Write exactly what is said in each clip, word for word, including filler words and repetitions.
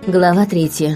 Глава третья.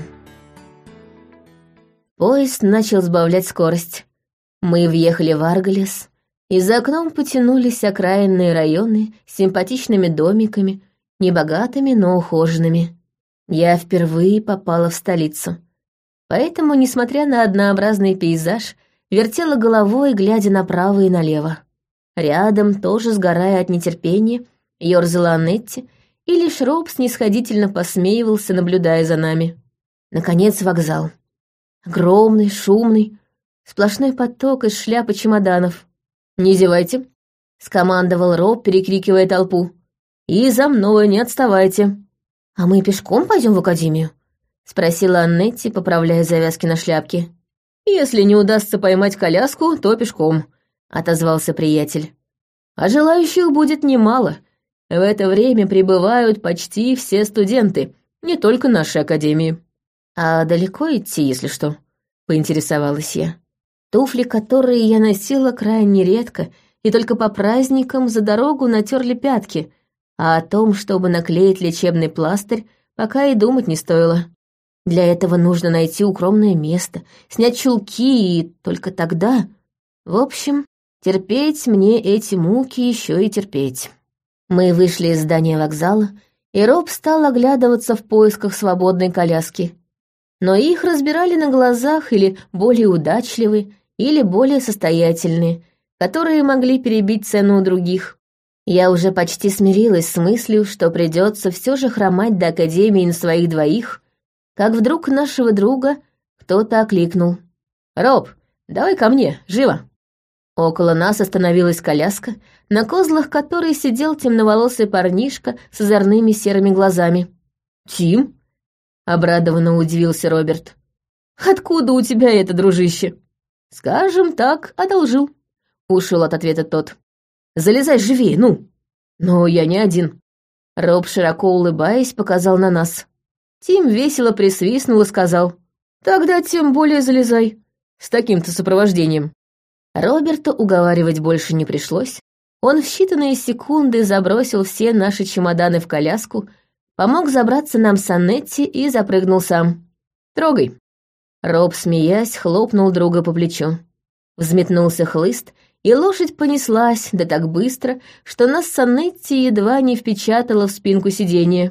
Поезд начал сбавлять скорость. Мы въехали в Арголес, и за окном потянулись окраинные районы с симпатичными домиками, небогатыми, но ухоженными. Я впервые попала в столицу. Поэтому, несмотря на однообразный пейзаж, вертела головой, глядя направо и налево. Рядом, тоже сгорая от нетерпения, ёрзала Аннетти, и лишь Роб снисходительно посмеивался, наблюдая за нами. Наконец вокзал. Огромный, шумный, сплошной поток из шляп и чемоданов. «Не зевайте», — скомандовал Роб, перекрикивая толпу. «И за мной, не отставайте». «А мы пешком пойдем в академию?» — спросила Аннетти, поправляя завязки на шляпке. «Если не удастся поймать коляску, то пешком», — отозвался приятель. «А желающих будет немало. В это время прибывают почти все студенты, не только нашей академии». «А далеко идти, если что?» — поинтересовалась я. Туфли, которые я носила крайне редко, и только по праздникам за дорогу натерли пятки, а о том, чтобы наклеить лечебный пластырь, пока и думать не стоило. Для этого нужно найти укромное место, снять чулки, и только тогда... В общем, терпеть мне эти муки еще и терпеть. Мы вышли из здания вокзала, и Роб стал оглядываться в поисках свободной коляски. Но их разбирали на глазах или более удачливые, или более состоятельные, которые могли перебить цену у других. Я уже почти смирилась с мыслью, что придется все же хромать до академии на своих двоих, как вдруг нашего друга кто-то окликнул. «Роб, давай ко мне, живо!» Около нас остановилась коляска, на козлах которой сидел темноволосый парнишка с озорными серыми глазами. «Тим?» — обрадованно удивился Роберт. «Откуда у тебя это, дружище?» «Скажем так, одолжил», — ушел от ответа тот. «Залезай живее, ну!» «Но я не один». Роб, широко улыбаясь, показал на нас. Тим весело присвистнул и сказал: «Тогда тем более залезай, с таким-то сопровождением». Роберта уговаривать больше не пришлось. Он в считанные секунды забросил все наши чемоданы в коляску, помог забраться нам с Аннетти и запрыгнул сам. «Трогай». Роб, смеясь, хлопнул друга по плечу. Взметнулся хлыст, и лошадь понеслась, да так быстро, что нас с Аннетти едва не впечатала в спинку сиденья.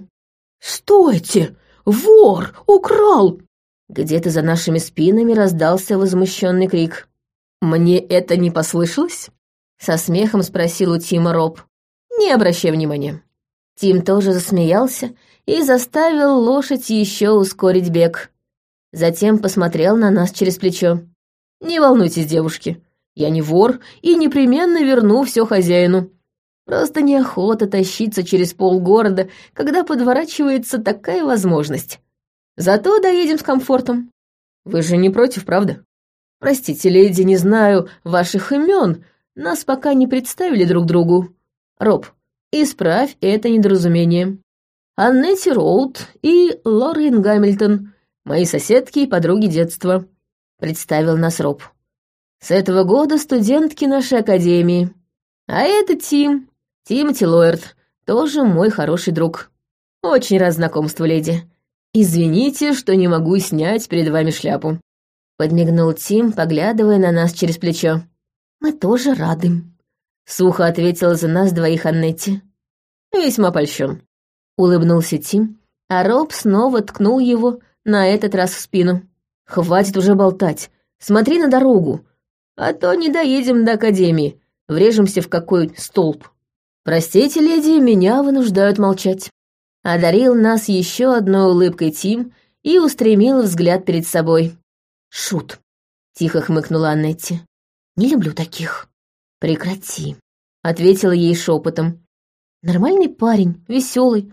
«Стойте! Вор! Украл!» Где-то за нашими спинами раздался возмущенный крик. «Мне это не послышалось?» — со смехом спросил у Тима Роб. «Не обращай внимания». Тим тоже засмеялся и заставил лошадь еще ускорить бег. Затем посмотрел на нас через плечо. «Не волнуйтесь, девушки, я не вор и непременно верну все хозяину. Просто неохота тащиться через полгорода, когда подворачивается такая возможность. Зато доедем с комфортом. Вы же не против, правда? Простите, леди, не знаю ваших имен, нас пока не представили друг другу. Роб, исправь это недоразумение. Аннетти Роуд и Лорен Гамильтон, мои соседки и подруги детства», — представил нас Роб. «С этого года студентки нашей академии. А это Тим, Тимоти Лойерт, тоже мой хороший друг. Очень рад знакомству, леди. Извините, что не могу снять перед вами шляпу». Подмигнул Тим, поглядывая на нас через плечо. «Мы тоже рады», — сухо ответила за нас двоих Аннетти. «Весьма польщен», — улыбнулся Тим, а Роб снова ткнул его, на этот раз в спину. «Хватит уже болтать, смотри на дорогу, а то не доедем до академии, врежемся в какой столб». «Простите, леди, меня вынуждают молчать». Одарил нас еще одной улыбкой Тим и устремил взгляд перед собой. «Шут», — тихо хмыкнула Аннетти. «Не люблю таких». «Прекрати», — ответила ей шепотом. «Нормальный парень, веселый.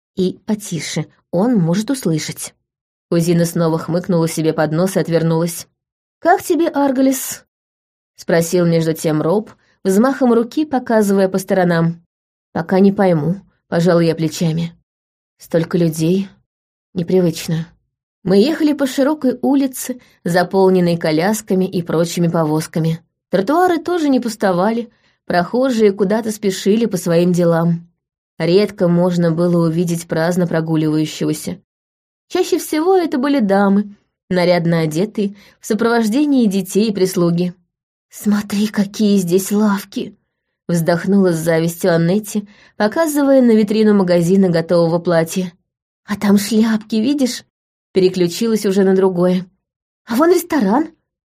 И потише, он может услышать». Кузина снова хмыкнула себе под нос и отвернулась. «Как тебе, Арголес?» — спросил между тем Роб, взмахом руки показывая по сторонам. «Пока не пойму», — пожал я плечами. «Столько людей. Непривычно». Мы ехали по широкой улице, заполненной колясками и прочими повозками. Тротуары тоже не пустовали, прохожие куда-то спешили по своим делам. Редко можно было увидеть праздно прогуливающегося. Чаще всего это были дамы, нарядно одетые, в сопровождении детей и прислуги. «Смотри, какие здесь лавки!» — вздохнула с завистью Аннетти, показывая на витрину магазина готового платья. «А там шляпки, видишь?» — переключилась уже на другое. «А вон ресторан.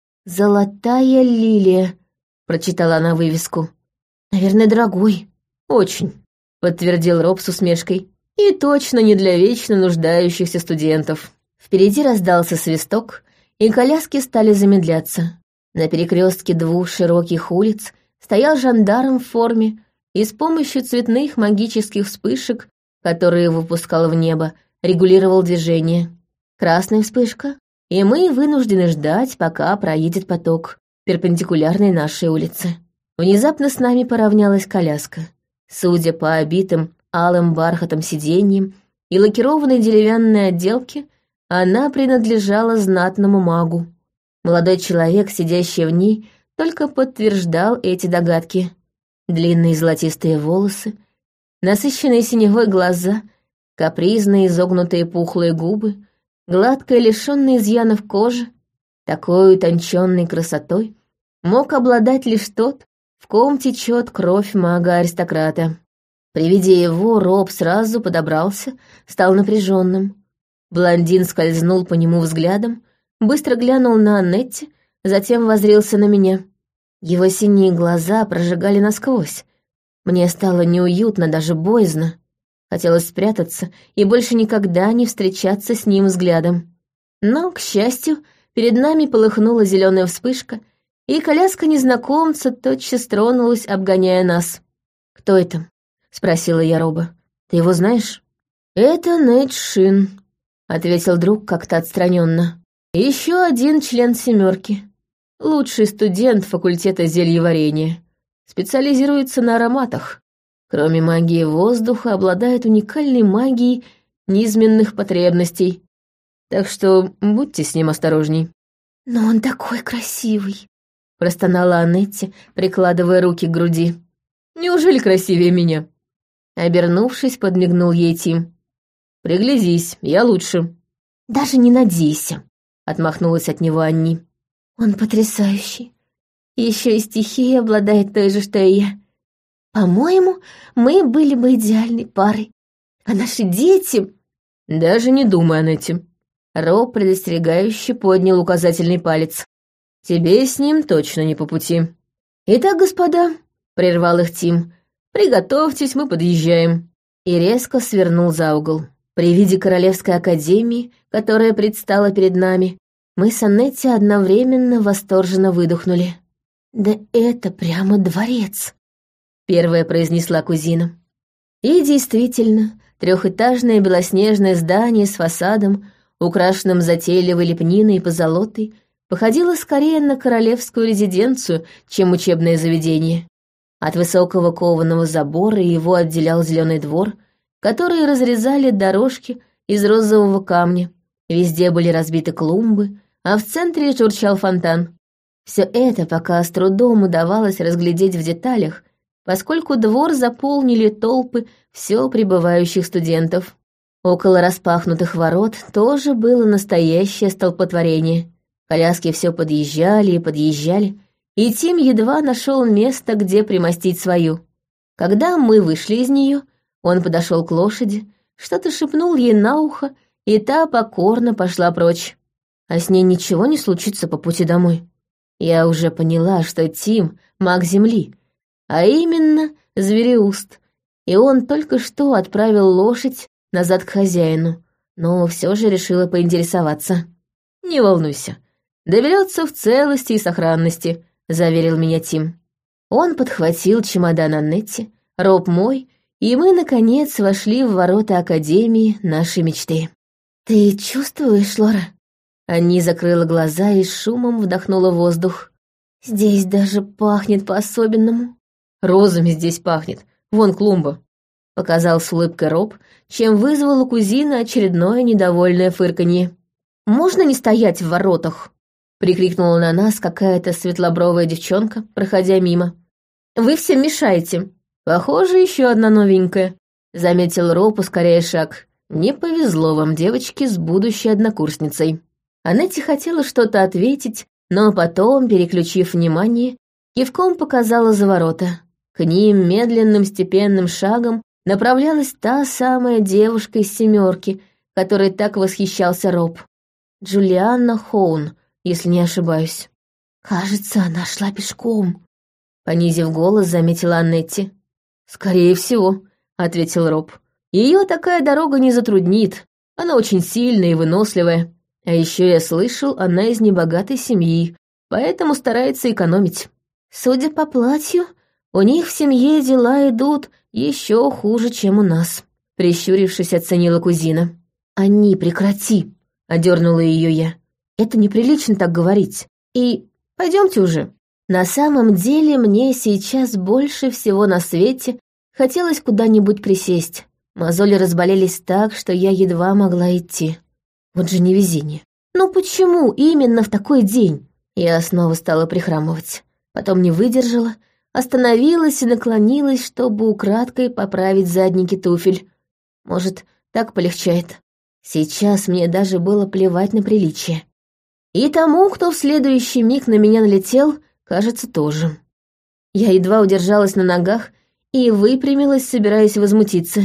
«Золотая лилия», — прочитала она вывеску. «Наверное, дорогой». «Очень», — подтвердил Роб с усмешкой. «И точно не для вечно нуждающихся студентов». Впереди раздался свисток, и коляски стали замедляться. На перекрестке двух широких улиц стоял жандарм в форме и с помощью цветных магических вспышек, которые выпускал в небо, регулировал движение. Красная вспышка, и мы вынуждены ждать, пока проедет поток, перпендикулярной нашей улице. Внезапно с нами поравнялась коляска. Судя по обитым алым бархатом сиденьям и лакированной деревянной отделке, она принадлежала знатному магу. Молодой человек, сидящий в ней, только подтверждал эти догадки. Длинные золотистые волосы, насыщенные синевой глаза, капризные изогнутые пухлые губы, гладкая, лишённая изъянов кожи, такой утонченной красотой мог обладать лишь тот, в ком течет кровь мага-аристократа. При виде его Роб сразу подобрался, стал напряженным. Блондин скользнул по нему взглядом, быстро глянул на Аннетти, затем воззрился на меня. Его синие глаза прожигали насквозь. Мне стало неуютно, даже боязно. Хотелось спрятаться и больше никогда не встречаться с ним взглядом. Но, к счастью, перед нами полыхнула зеленая вспышка, и коляска незнакомца тотчас тронулась, обгоняя нас. «Кто это?» — спросила я Роба. «Ты его знаешь?» «Это Нейт Шин», — ответил друг как-то отстраненно. «Еще один член семерки. Лучший студент факультета зельеварения. Специализируется на ароматах. Кроме магии воздуха, обладает уникальной магией низменных потребностей. Так что будьте с ним осторожней». «Но он такой красивый», — простонала Аннетти, прикладывая руки к груди. «Неужели красивее меня?» Обернувшись, подмигнул ей Тим. «Приглядись, я лучше». «Даже не надейся», — отмахнулась от него Анни. «Он потрясающий. Еще и стихией обладает той же, что и я. По-моему, мы были бы идеальной парой. А наши дети...» «Даже не думай, Аннетти». Роб предостерегающе поднял указательный палец. «Тебе с ним точно не по пути». «Итак, господа», — прервал их Тим, — «приготовьтесь, мы подъезжаем». И резко свернул за угол. При виде Королевской академии, которая предстала перед нами, мы с Аннетти одновременно восторженно выдохнули. «Да это прямо дворец», — первая произнесла кузина. И действительно, трехэтажное белоснежное здание с фасадом, украшенным затейливой лепниной и позолотой, походило скорее на королевскую резиденцию, чем учебное заведение. От высокого кованого забора его отделял зеленый двор, который разрезали дорожки из розового камня. Везде были разбиты клумбы, а в центре журчал фонтан. Все это пока с трудом удавалось разглядеть в деталях, поскольку двор заполнили толпы все прибывающих студентов. Около распахнутых ворот тоже было настоящее столпотворение. Коляски все подъезжали и подъезжали, и Тим едва нашел место, где примостить свою. Когда мы вышли из нее, он подошел к лошади, что-то шепнул ей на ухо, и та покорно пошла прочь. А с ней ничего не случится по пути домой. Я уже поняла, что Тим — маг земли, а именно звереуст, и он только что отправил лошадь назад к хозяину, но все же решила поинтересоваться. «Не волнуйся, доберется в целости и сохранности», — заверил меня Тим. Он подхватил чемодан Аннетти, Роб мой, и мы, наконец, вошли в ворота Академии нашей мечты. «Ты чувствуешь, Лора?» Анни закрыла глаза и шумом вдохнула воздух. «Здесь даже пахнет по-особенному». «Розами здесь пахнет, вон клумба», — показал с улыбкой Роб, чем вызвал у кузины очередное недовольное фырканье. «Можно не стоять в воротах?» — прикрикнула на нас какая-то светлобровая девчонка, проходя мимо. «Вы всем мешаете». «Похоже, еще одна новенькая», — заметил Роб, ускоряя шаг. Не повезло вам, девочки, с будущей однокурсницей». Анетти хотела что-то ответить, но потом, переключив внимание, кивком показала за ворота. К ним медленным степенным шагом направлялась та самая девушка из семерки, которой так восхищался Роб. Джулианна Хоун, если не ошибаюсь. «Кажется, она шла пешком», — понизив голос, заметила Аннетти. «Скорее всего», — ответил Роб. «Ее такая дорога не затруднит. Она очень сильная и выносливая. А еще я слышал, она из небогатой семьи, поэтому старается экономить. Судя по платью, у них в семье дела идут еще хуже, чем у нас», — прищурившись, оценила кузина. «Они, прекрати», — одернула ее я. «Это неприлично так говорить. И пойдемте уже». На самом деле мне сейчас больше всего на свете хотелось куда-нибудь присесть. Мозоли разболелись так, что я едва могла идти. Вот же невезение. Ну почему именно в такой день? Я снова стала прихрамывать. Потом не выдержала, остановилась и наклонилась, чтобы украдкой поправить задники туфель. Может, так полегчает. Сейчас мне даже было плевать на приличие. И тому, кто в следующий миг на меня налетел, кажется, тоже. Я едва удержалась на ногах и выпрямилась, собираясь возмутиться.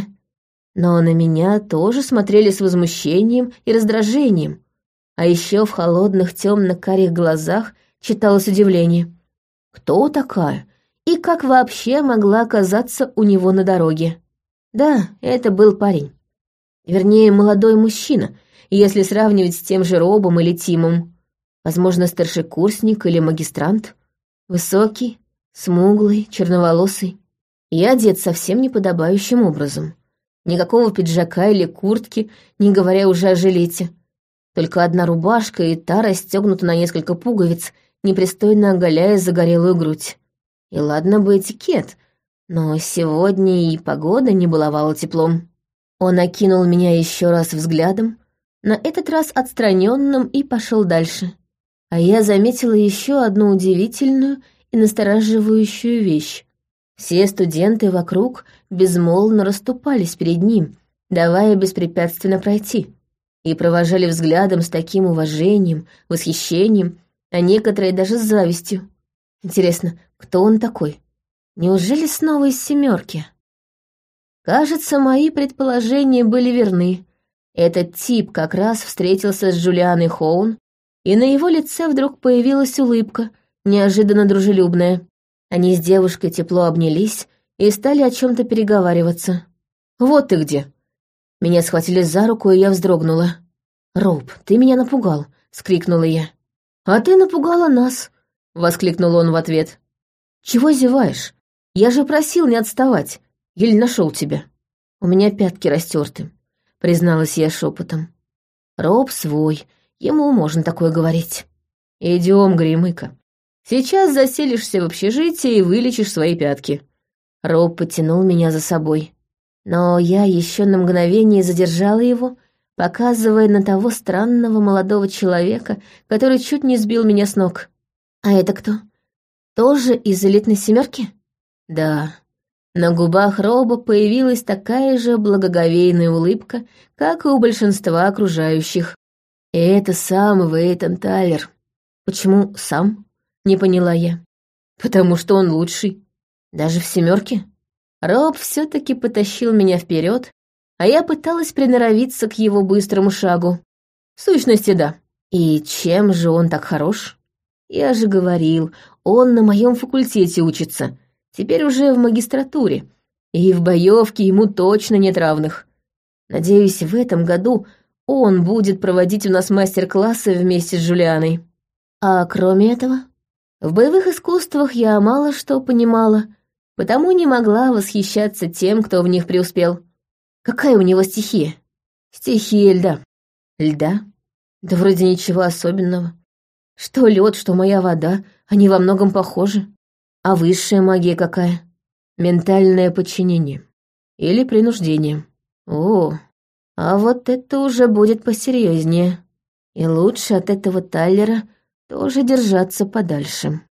Но на меня тоже смотрели с возмущением и раздражением, а еще в холодных темно-карих глазах читалось удивление. Кто такая? И как вообще могла оказаться у него на дороге? Да, это был парень. Вернее, молодой мужчина, если сравнивать с тем же Робом или Тимом. Возможно, старшекурсник или магистрант. Высокий, смуглый, черноволосый. И одет совсем неподобающим образом. Никакого пиджака или куртки, не говоря уже о жилете. Только одна рубашка, и та расстегнута на несколько пуговиц, непристойно оголяя загорелую грудь. И ладно бы этикет, но сегодня и погода не баловала теплом. Он окинул меня еще раз взглядом, на этот раз отстраненным, и пошел дальше. А я заметила еще одну удивительную и настораживающую вещь. Все студенты вокруг безмолвно расступались перед ним, давая беспрепятственно пройти, и провожали взглядом с таким уважением, восхищением, а некоторые даже с завистью. Интересно, кто он такой? Неужели снова из семерки? Кажется, мои предположения были верны. Этот тип как раз встретился с Джулианой Хоун, и на его лице вдруг появилась улыбка, неожиданно дружелюбная. Они с девушкой тепло обнялись и стали о чем-то переговариваться. «Вот ты где!» Меня схватили за руку, и я вздрогнула. «Роб, ты меня напугал!» — скрикнула я. «А ты напугала нас!» — воскликнул он в ответ. «Чего зеваешь? Я же просил не отставать. Еле нашел тебя». «У меня пятки растерты», — призналась я шепотом. «Роб свой, ему можно такое говорить». «Идем, Гремыка. Сейчас заселишься в общежитие и вылечишь свои пятки». Роб потянул меня за собой. Но я еще на мгновение задержала его, показывая на того странного молодого человека, который чуть не сбил меня с ног. «А это кто? Тоже из элитной семерки?» «Да». На губах Роба появилась такая же благоговейная улыбка, как и у большинства окружающих. И это сам Вейтон Тайлер. «Почему сам?» — не поняла я. «Потому что он лучший. Даже в семерке?» Роб все-таки потащил меня вперед, а я пыталась приноровиться к его быстрому шагу. В сущности, да. И чем же он так хорош? Я же говорил, он на моем факультете учится, теперь уже в магистратуре, и в боевке ему точно нет равных. Надеюсь, в этом году он будет проводить у нас мастер-классы вместе с Джулианой. А кроме этого, в боевых искусствах я мало что понимала, потому не могла восхищаться тем, кто в них преуспел. Какая у него стихия? Стихия льда. Льда? Да вроде ничего особенного. Что лед, что моя вода, они во многом похожи. А высшая магия какая? Ментальное подчинение. Или принуждение. О, а вот это уже будет посерьезнее. И лучше от этого Тайлера тоже держаться подальше.